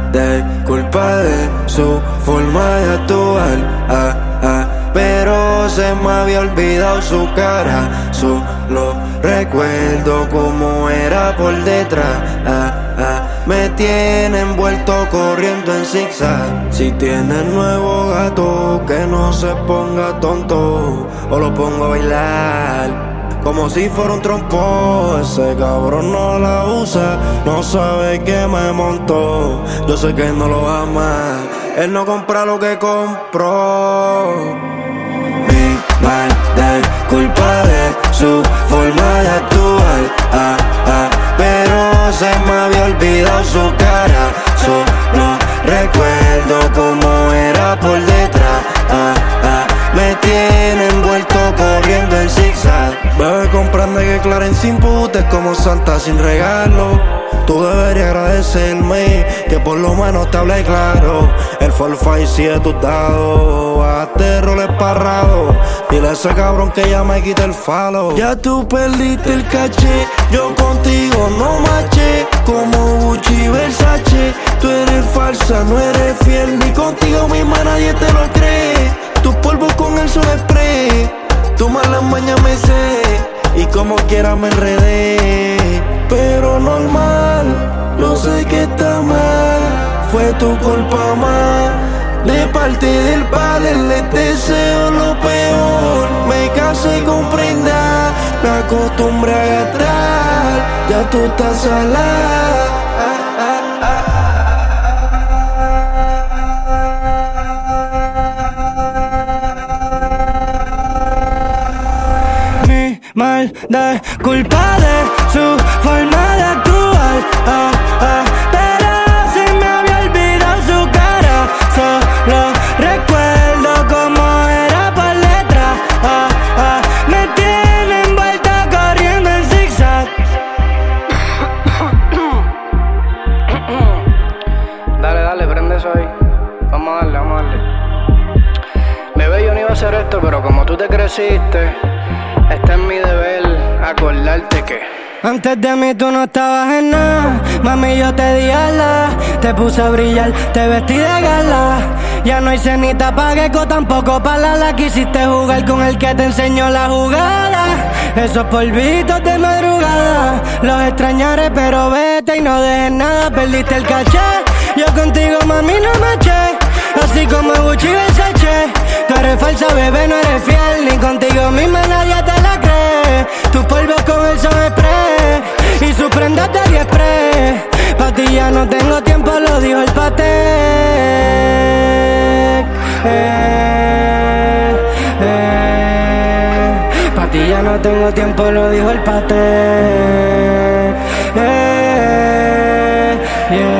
de culpa de su forma de actuar. Pero se me había olvidado su cara. Solo recuerdo cómo era por detrás. Me tiene envuelto corriendo en zigzag. Si tiene nuevo gato, que no se ponga tonto, o lo pongo a bailar como si fuera un trompo. Ese cabrón no la usa, no sabe que me montó. Yo sé que no lo ama, él no compra lo que compró. Mi mal de culpa de su forma de actuar. Pero se me había olvidado su cara. Solo recuerdo cómo era por detrás. Me tiene envuelto corriendo en zigzag. Bebé, comprende que Clarence sin puta es como Santa sin regalo. Tú deberías agradecerme que por lo menos te hablé claro. El 4-5 sigue tus dados, bajaste roles parrados. Dile a ese cabrón que ya me quite el falo. Ya tú perdiste el caché, yo contigo no maché. Como Gucci y Versace, tú eres falsa, no eres fiel. Ni contigo misma nadie te lo cree. Tus polvos con el sol spray, tu mala maña me sé, y como quiera me enredé. Pero normal, yo sé que está mal, fue tu culpa más. De parte del padre les deseo lo peor. Me casé con prenda, me acostumbré a gastar. Ya tú estás salada. Maldad, culpa de su forma de actuar. Pero se me había olvidado su cara. Solo recuerdo cómo era por detrás. Me tiene envuelta corriendo en zigzag. Dale, prende eso ahí. Vamos a darle. Bebé, yo no iba a hacer esto, pero como tú te creciste, este es mi deber, acordarte que antes de mí tú no estabas en nada. Mami, yo te di alas, te puse a brillar, te vestí de gala. Ya no hay cenita pa' gecko, tampoco pa' la quisiste jugar con el que te enseñó la jugada. Esos polvitos de madrugada los extrañaré, pero vete y no dejes nada. Perdiste el caché, yo contigo, mami, no me eché. Así como Gucci y Versace, tú eres falsa, bebé, no eres fiel. Ni contigo misma nadie te la cree. Tus polvos con el son spray y sus prendas de AliExpress. Pa' ti ya no tengo tiempo, lo dijo el Patek. Pa' ti ya no tengo tiempo, lo dijo el Patek.